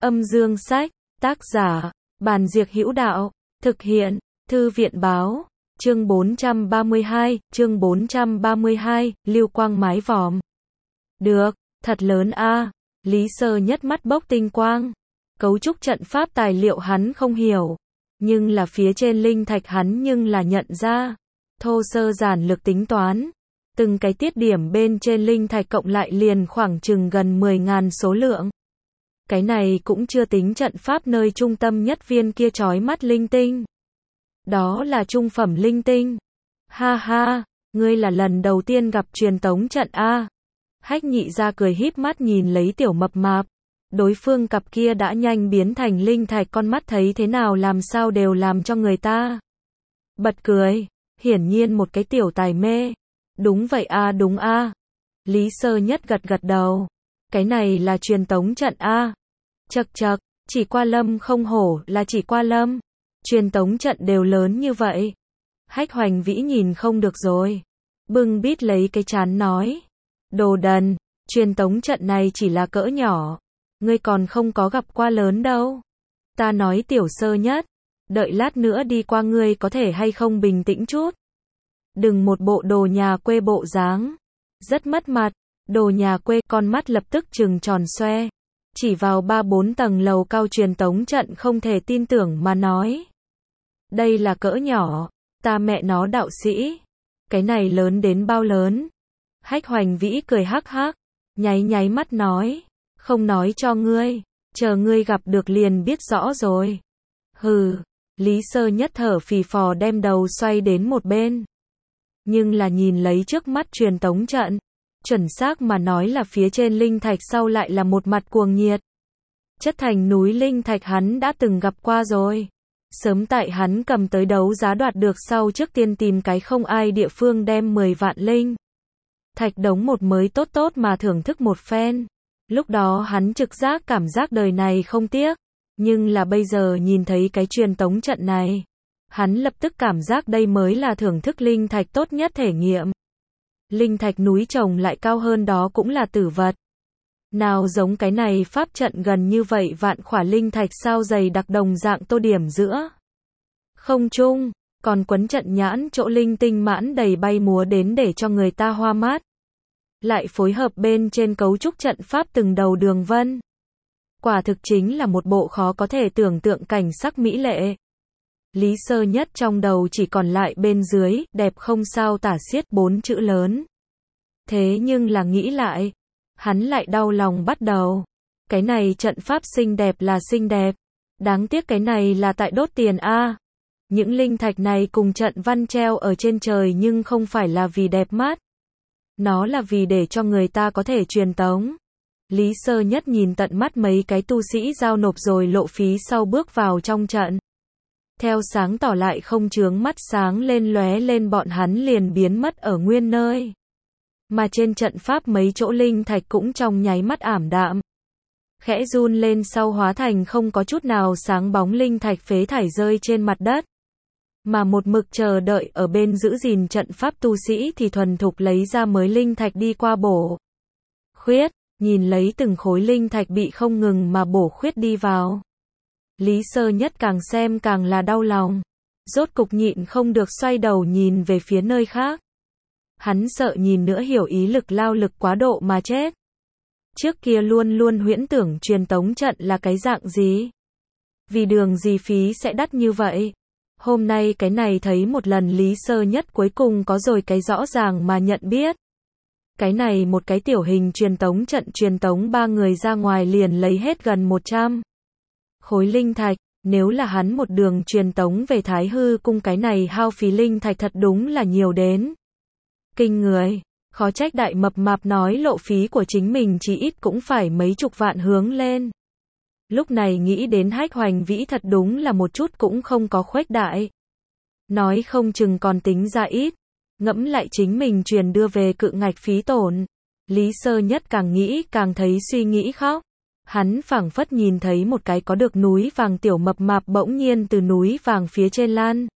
Âm dương sách, tác giả, Bàn Diệc Hữu Đạo, thực hiện, Thư viện báo, chương 432, lưu quang mái vòm. Được, thật lớn a. Lý Sơ Nhất mắt bốc tinh quang. Cấu trúc trận pháp tài liệu hắn không hiểu, nhưng là phía trên linh thạch hắn nhưng là nhận ra. Thô sơ giản lược tính toán, từng cái tiết điểm bên trên linh thạch cộng lại liền khoảng chừng gần 10.000 số lượng. Cái này cũng chưa tính trận pháp nơi trung tâm nhất viên kia chói mắt linh tinh. Đó là trung phẩm linh tinh. Ha ha, ngươi là lần đầu tiên gặp truyền tống trận a. Hách Nhị ra cười híp mắt nhìn lấy tiểu mập mạp. Đối phương cặp kia đã nhanh biến thành linh thạch con mắt thấy thế nào làm sao đều làm cho người ta bật cười. Hiển nhiên một cái tiểu tài mê. Đúng vậy a, đúng a. Lý Sơ Nhất gật gật đầu. Cái này là truyền tống trận a. Chậc chậc, chỉ qua lâm không hổ là chỉ qua lâm. Truyền tống trận đều lớn như vậy. Hách Hoành Vĩ nhìn không được rồi. Bưng bít lấy cái trán nói. Đồ đần, truyền tống trận này chỉ là cỡ nhỏ. Ngươi còn không có gặp qua lớn đâu. Ta nói Tiểu Sơ Nhất. Đợi lát nữa đi qua ngươi có thể hay không bình tĩnh chút. Đừng một bộ đồ nhà quê bộ dáng. Rất mất mặt. Đồ nhà quê, con mắt lập tức trừng tròn xoe. Chỉ vào 3-4 tầng lầu cao truyền tống trận không thể tin tưởng mà nói. Đây là cỡ nhỏ, ta mẹ nó đạo sĩ. Cái này lớn đến bao lớn? Hách Hoành Vĩ cười hắc hắc, nháy mắt nói. Không nói cho ngươi, chờ ngươi gặp được liền biết rõ rồi. Hừ, Lý Sơ Nhất thở phì phò đem đầu xoay đến một bên. Nhưng là nhìn lấy trước mắt truyền tống trận. Chuẩn xác mà nói là phía trên linh thạch sau lại là một mặt cuồng nhiệt. Chất thành núi linh thạch hắn đã từng gặp qua rồi. Sớm tại hắn cầm tới đấu giá đoạt được sau trước tiên tìm cái không ai địa phương đem 10 vạn linh thạch đống một mới tốt mà thưởng thức một phen. Lúc đó hắn trực giác cảm giác đời này không tiếc. Nhưng là bây giờ nhìn thấy cái truyền tống trận này. Hắn lập tức cảm giác đây mới là thưởng thức linh thạch tốt nhất thể nghiệm. Linh thạch núi trồng lại cao hơn đó cũng là tử vật. Nào giống cái này pháp trận gần như vậy vạn khỏa linh thạch sao dày đặc đồng dạng tô điểm giữa không trung, còn quấn trận nhãn chỗ linh tinh mãn đầy bay múa đến để cho người ta hoa mắt. Lại phối hợp bên trên cấu trúc trận pháp từng đầu đường vân. Quả thực chính là một bộ khó có thể tưởng tượng cảnh sắc mỹ lệ. Lý Sơ Nhất trong đầu chỉ còn lại bên dưới, đẹp không sao tả xiết 4 chữ lớn. Thế nhưng là nghĩ lại, hắn lại đau lòng bắt đầu. Cái này trận pháp xinh đẹp là xinh đẹp. Đáng tiếc cái này là tại đốt tiền a. Những linh thạch này cùng trận văn treo ở trên trời nhưng không phải là vì đẹp mắt. Nó là vì để cho người ta có thể truyền tống. Lý Sơ Nhất nhìn tận mắt mấy cái tu sĩ giao nộp rồi lộ phí sau bước vào trong trận. Theo sáng tỏ lại không chướng mắt sáng lên lóe lên bọn hắn liền biến mất ở nguyên nơi. Mà trên trận pháp mấy chỗ linh thạch cũng trong nháy mắt ảm đạm. Khẽ run lên sau hóa thành không có chút nào sáng bóng linh thạch phế thải rơi trên mặt đất. Mà một mực chờ đợi ở bên giữ gìn trận pháp tu sĩ thì thuần thục lấy ra mới linh thạch đi qua bổ khuyết, nhìn lấy từng khối linh thạch bị không ngừng mà bổ khuyết đi vào. Lý Sơ Nhất càng xem càng là đau lòng. Rốt cục nhịn không được xoay đầu nhìn về phía nơi khác. Hắn sợ nhìn nữa hiểu ý lực lao lực quá độ mà chết. Trước kia luôn huyễn tưởng truyền tống trận là cái dạng gì. Vì đường gì phí sẽ đắt như vậy. Hôm nay cái này thấy một lần Lý Sơ Nhất cuối cùng có rồi cái rõ ràng mà nhận biết. Cái này một cái tiểu hình truyền tống trận truyền tống 3 người ra ngoài liền lấy hết gần 100 khối linh thạch. Nếu là hắn một đường truyền tống về Thái Hư cung cái này hao phí linh thạch thật đúng là nhiều đến kinh người. Khó trách đại mập mạp nói lộ phí của chính mình chỉ ít cũng phải mấy chục vạn hướng lên. Lúc này nghĩ đến Hách Hoành Vĩ thật đúng là một chút cũng không có khuếch đại. Nói không chừng còn tính ra ít. Ngẫm lại chính mình truyền đưa về cự ngạch phí tổn. Lý Sơ Nhất càng nghĩ càng thấy suy nghĩ khóc. Hắn phảng phất nhìn thấy một cái có được núi vàng tiểu mập mạp bỗng nhiên từ núi vàng phía trên lan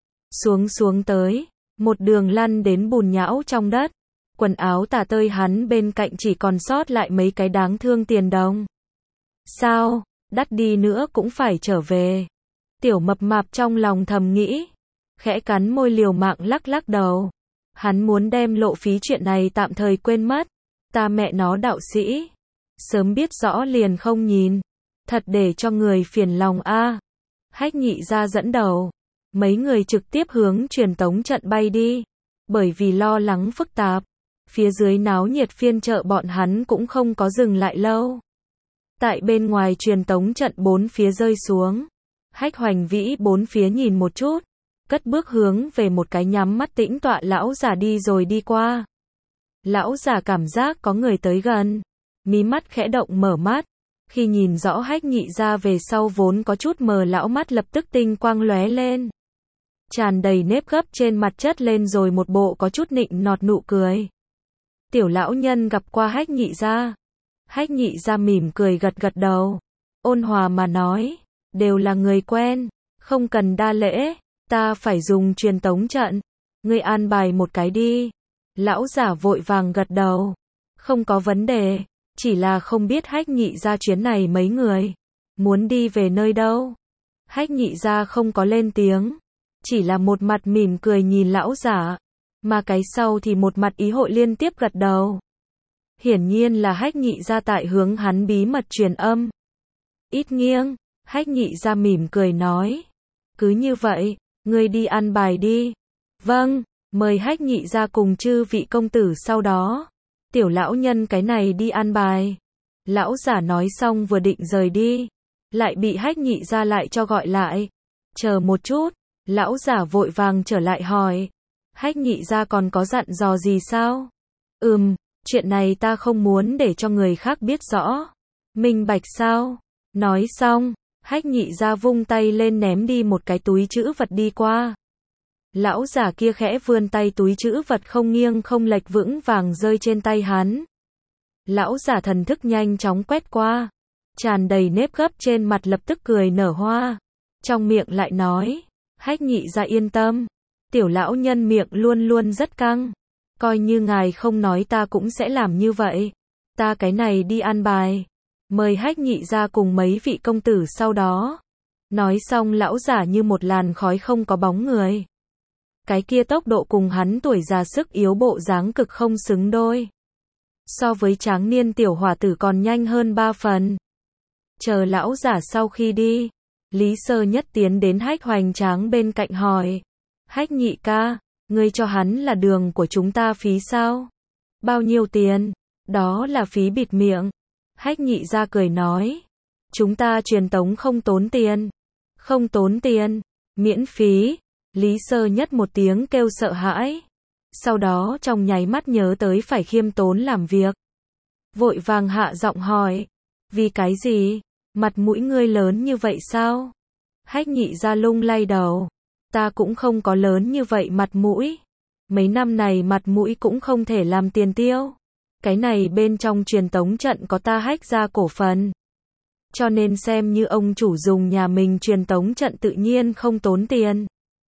xuống tới. Một đường lăn đến bùn nhão trong đất. Quần áo tả tơi hắn bên cạnh chỉ còn sót lại mấy cái đáng thương tiền đồng. Sao? đắt đi nữa cũng phải trở về. Tiểu mập mạp trong lòng thầm nghĩ, khẽ cắn môi liều mạng lắc lắc đầu. Hắn muốn đem lộ phí chuyện này tạm thời quên mất. Ta mẹ nó đạo sĩ, sớm biết rõ liền không nhìn, thật để cho người phiền lòng a. Hách Nhị Gia dẫn đầu, mấy người trực tiếp hướng truyền tống trận bay đi, bởi vì lo lắng phức tạp, phía dưới náo nhiệt phiên chợ bọn hắn cũng không có dừng lại lâu. Tại bên ngoài truyền tống trận bốn phía rơi xuống, Hách Hoành Vĩ bốn phía nhìn một chút, cất bước hướng về một cái nhắm mắt tĩnh tọa lão giả đi rồi đi qua. Lão giả cảm giác có người tới gần, mí mắt khẽ động mở mắt, khi nhìn rõ Hách Nhị Gia về sau vốn có chút mờ lão mắt lập tức tinh quang lóe lên. Tràn đầy nếp gấp trên mặt chất lên rồi một bộ có chút nịnh nọt nụ cười. Tiểu lão nhân gặp qua Hách Nhị Gia. Hách Nhị Gia mỉm cười gật gật đầu, ôn hòa mà nói, đều là người quen, không cần đa lễ, ta phải dùng truyền tống trận, ngươi an bài một cái đi. Lão giả vội vàng gật đầu, không có vấn đề, chỉ là không biết Hách Nhị Gia chuyến này mấy người, muốn đi về nơi đâu. Hách Nhị Gia không có lên tiếng, chỉ là một mặt mỉm cười nhìn lão giả, mà cái sau thì một mặt ý hội liên tiếp gật đầu. Hiển nhiên là Hách Nhị Gia tại hướng hắn bí mật truyền âm. Ít nghiêng, Hách Nhị Gia mỉm cười nói, cứ như vậy, ngươi đi ăn bài đi. Vâng, mời Hách Nhị Gia cùng chư vị công tử sau đó. Tiểu lão nhân cái này đi ăn bài. Lão giả nói xong vừa định rời đi, lại bị Hách Nhị Gia lại cho gọi lại. Chờ một chút, lão giả vội vàng trở lại hỏi. Hách Nhị Gia còn có dặn dò gì sao? Chuyện này ta không muốn để cho người khác biết rõ. Minh bạch sao? Nói xong, Hách Nhị Gia vung tay lên ném đi một cái túi trữ vật đi qua. Lão giả kia khẽ vươn tay, túi trữ vật không nghiêng không lệch vững vàng rơi trên tay hắn. Lão giả thần thức nhanh chóng quét qua, tràn đầy nếp gấp trên mặt lập tức cười nở hoa, trong miệng lại nói, Hách Nhị Gia yên tâm, tiểu lão nhân miệng luôn luôn rất căng, coi như ngài không nói ta cũng sẽ làm như vậy. Ta cái này đi ăn bài, mời Hách Nhị Gia cùng mấy vị công tử sau đó. Nói xong lão giả như một làn khói không có bóng người. Cái kia tốc độ cùng hắn tuổi già sức yếu bộ dáng cực không xứng đôi. So với tráng niên tiểu hỏa tử còn nhanh hơn 3 phần. Chờ lão giả sau khi đi, Lý Sơ Nhất tiến đến Hách Hoành Tráng bên cạnh hỏi, Hách nhị ca, ngươi cho hắn là đường của chúng ta phí sao? Bao nhiêu tiền? Đó là phí bịt miệng. Hách Nhị Gia cười nói, chúng ta truyền tống không tốn tiền. Không tốn tiền, miễn phí. Lý Sơ Nhất một tiếng kêu sợ hãi. Sau đó trong nháy mắt nhớ tới phải khiêm tốn làm việc. Vội vàng hạ giọng hỏi, vì cái gì? Mặt mũi ngươi lớn như vậy sao? Hách Nhị Gia lung lay đầu, ta cũng không có lớn như vậy mặt mũi. Mấy năm này mặt mũi cũng không thể làm tiền tiêu. Cái này bên trong truyền tống trận có ta Hách gia cổ phần. Cho nên xem như ông chủ dùng nhà mình truyền tống trận tự nhiên không tốn tiền.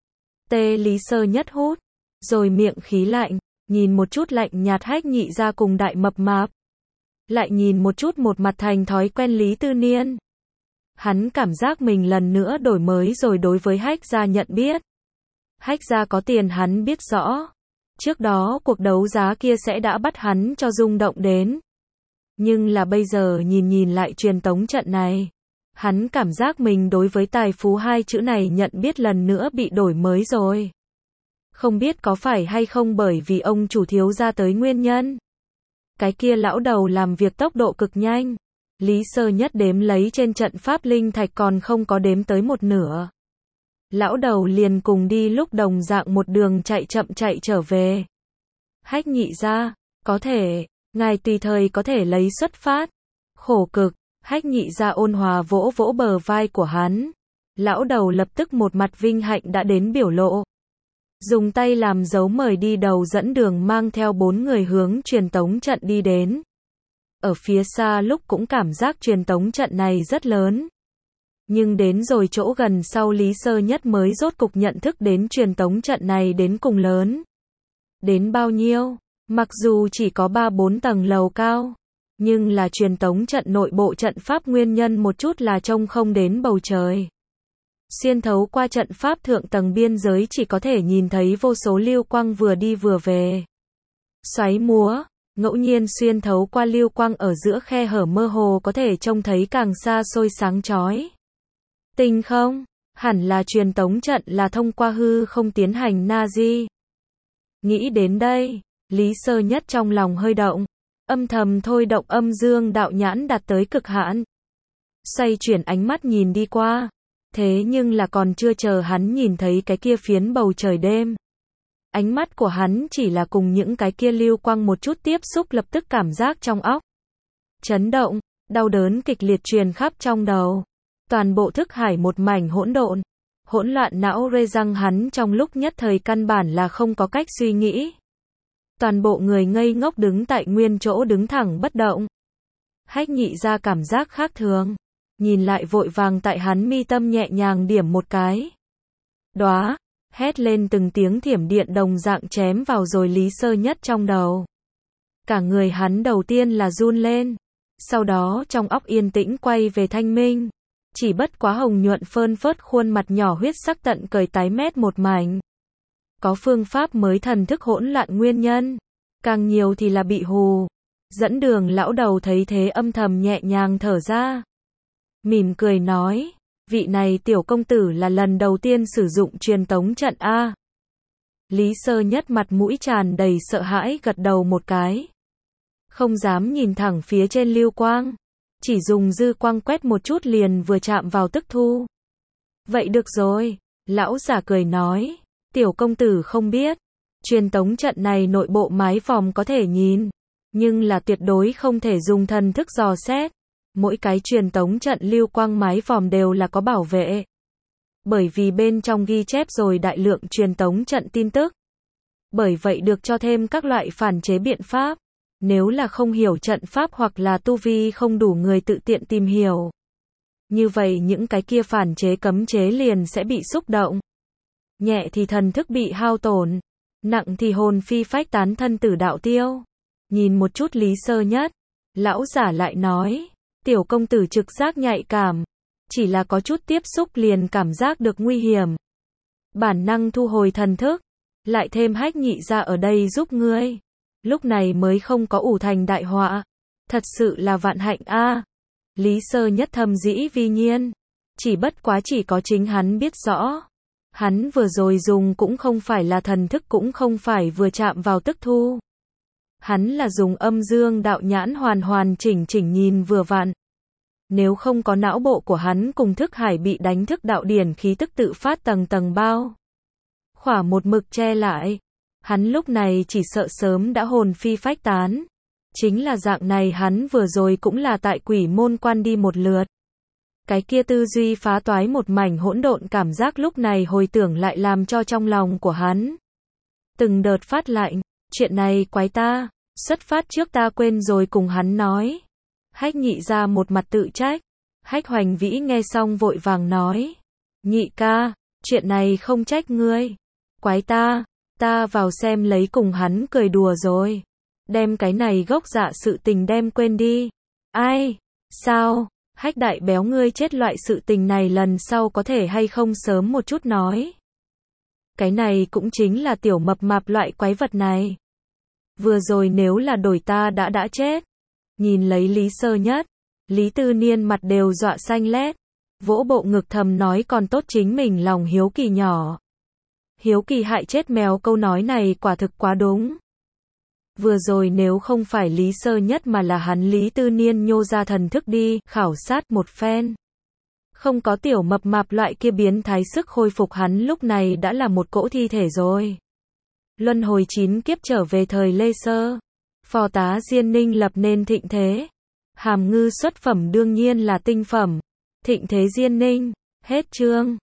Lý Sơ Nhất hút, rồi miệng khí lạnh, nhìn một chút lạnh nhạt Hách Nhị Gia cùng đại mập mạp. Lại nhìn một chút một mặt thành thói quen Lý Tư Niên. Hắn cảm giác mình lần nữa đổi mới rồi đối với Hách gia nhận biết. Hách gia có tiền hắn biết rõ. Trước đó cuộc đấu giá kia sẽ đã bắt hắn cho rung động đến. Nhưng là bây giờ nhìn lại truyền tống trận này. Hắn cảm giác mình đối với tài phú hai chữ này nhận biết lần nữa bị đổi mới rồi. Không biết có phải hay không bởi vì ông chủ thiếu gia tới nguyên nhân. Cái kia lão đầu làm việc tốc độ cực nhanh. Lý Sơ Nhất đếm lấy trên trận pháp linh thạch còn không có đếm tới một nửa. Lão đầu liền cùng đi lúc đồng dạng một đường chạy chậm chạy trở về. Hách Nhị Gia, có thể, ngài tùy thời có thể lấy xuất phát. Khổ cực, Hách Nhị Gia ôn hòa vỗ vỗ bờ vai của hắn. Lão đầu lập tức một mặt vinh hạnh đã đến biểu lộ. Dùng tay làm dấu mời đi đầu dẫn đường mang theo 4 người hướng truyền tống trận đi đến. Ở phía xa lúc cũng cảm giác truyền tống trận này rất lớn. Nhưng đến rồi chỗ gần sau Lý Sơ Nhất mới rốt cục nhận thức đến truyền tống trận này đến cùng lớn. Đến bao nhiêu? Mặc dù chỉ có 3-4 tầng lầu cao. Nhưng là truyền tống trận nội bộ trận pháp nguyên nhân một chút là trông không đến bầu trời. Xuyên thấu qua trận pháp thượng tầng biên giới chỉ có thể nhìn thấy vô số lưu quang vừa đi vừa về. Xoáy múa, ngẫu nhiên xuyên thấu qua lưu quang ở giữa khe hở mơ hồ có thể trông thấy càng xa xôi sáng chói. Tinh không? Hẳn là truyền tống trận là thông qua hư không tiến hành Nazi. Nghĩ đến đây, Lý Sơ Nhất trong lòng hơi động, âm thầm thôi động âm dương đạo nhãn đạt tới cực hạn. Xoay chuyển ánh mắt nhìn đi qua, thế nhưng là còn chưa chờ hắn nhìn thấy cái kia phiến bầu trời đêm. Ánh mắt của hắn chỉ là cùng những cái kia lưu quang một chút tiếp xúc lập tức cảm giác trong óc chấn động, đau đớn kịch liệt truyền khắp trong đầu. Toàn bộ thức hải một mảnh hỗn độn, hỗn loạn não rê răng hắn trong lúc nhất thời căn bản là không có cách suy nghĩ. Toàn bộ người ngây ngốc đứng tại nguyên chỗ đứng thẳng bất động. Hách Nhị ra cảm giác khác thường, nhìn lại vội vàng tại hắn mi tâm nhẹ nhàng điểm một cái. Đóa, hét lên từng tiếng thiểm điện đồng dạng chém vào rồi Lý Sơ Nhất trong đầu. Cả người hắn đầu tiên là run lên, sau đó trong óc yên tĩnh quay về thanh minh. Chỉ bất quá hồng nhuận phơn phớt khuôn mặt nhỏ huyết sắc tận cởi tái mét một mảnh. Có phương pháp mới thần thức hỗn loạn nguyên nhân, càng nhiều thì là bị hù. Dẫn đường lão đầu thấy thế âm thầm nhẹ nhàng thở ra. Mỉm cười nói, vị này tiểu công tử là lần đầu tiên sử dụng truyền tống trận A. Lý Sơ Nhất mặt mũi tràn đầy sợ hãi gật đầu một cái. Không dám nhìn thẳng phía trên lưu quang. Chỉ dùng dư quang quét một chút liền vừa chạm vào tức thu. Vậy được rồi, lão giả cười nói, tiểu công tử không biết, truyền tống trận này nội bộ mái vòm có thể nhìn, nhưng là tuyệt đối không thể dùng thần thức dò xét. Mỗi cái truyền tống trận lưu quang mái vòm đều là có bảo vệ. Bởi vì bên trong ghi chép rồi đại lượng truyền tống trận tin tức. Bởi vậy được cho thêm các loại phản chế biện pháp. Nếu là không hiểu trận pháp hoặc là tu vi không đủ người tự tiện tìm hiểu. Như vậy những cái kia phản chế cấm chế liền sẽ bị xúc động. Nhẹ thì thần thức bị hao tổn, nặng thì hồn phi phách tán thân tử đạo tiêu. Nhìn một chút Lý Sơ Nhất, lão giả lại nói, tiểu công tử trực giác nhạy cảm, chỉ là có chút tiếp xúc liền cảm giác được nguy hiểm. Bản năng thu hồi thần thức, lại thêm Hách Nhị ra ở đây giúp ngươi. Lúc này mới không có ủ thành đại họa. Thật sự là vạn hạnh a. Lý Sơ Nhất thầm dĩ vi nhiên. Chỉ bất quá chỉ có chính hắn biết rõ. Hắn vừa rồi dùng cũng không phải là thần thức cũng không phải vừa chạm vào tức thu. Hắn là dùng âm dương đạo nhãn hoàn chỉnh nhìn vừa vặn. Nếu không có não bộ của hắn cùng thức hải bị đánh thức đạo điển khí tức tự phát tầng bao. Khỏa một mực che lại. Hắn lúc này chỉ sợ sớm đã hồn phi phách tán. Chính là dạng này hắn vừa rồi cũng là tại quỷ môn quan đi một lượt. Cái kia tư duy phá toái một mảnh hỗn độn cảm giác lúc này hồi tưởng lại làm cho trong lòng của hắn từng đợt phát lạnh. Chuyện này quái ta, xuất phát trước ta quên rồi cùng hắn nói. Hách Nhị ra một mặt tự trách. Hách Hoành Vĩ nghe xong vội vàng nói, Nhị ca, chuyện này không trách ngươi. Quái ta vào xem lấy cùng hắn cười đùa rồi. Đem cái này gốc dạ sự tình đem quên đi. Ai? Sao? Hách đại béo ngươi chết loại sự tình này lần sau có thể hay không sớm một chút nói. Cái này cũng chính là tiểu mập mạp loại quái vật này. Vừa rồi nếu là đổi ta đã chết. Nhìn lấy Lý Sơ Nhất, Lý Tư Niên mặt đều dọa xanh lét. Vỗ bộ ngực thầm nói còn tốt chính mình lòng hiếu kỳ nhỏ. Hiếu kỳ hại chết mèo câu nói này quả thực quá đúng. Vừa rồi nếu không phải Lý Sơ Nhất mà là hắn Lý Tư Niên nhô ra thần thức đi, khảo sát một phen. Không có tiểu mập mạp loại kia biến thái sức khôi phục hắn lúc này đã là một cỗ thi thể rồi. Luân hồi 9 kiếp trở về thời Lê Sơ. Phò tá Diên Ninh lập nên thịnh thế. Hàm ngư xuất phẩm đương nhiên là tinh phẩm. Thịnh thế Diên Ninh. Hết chương.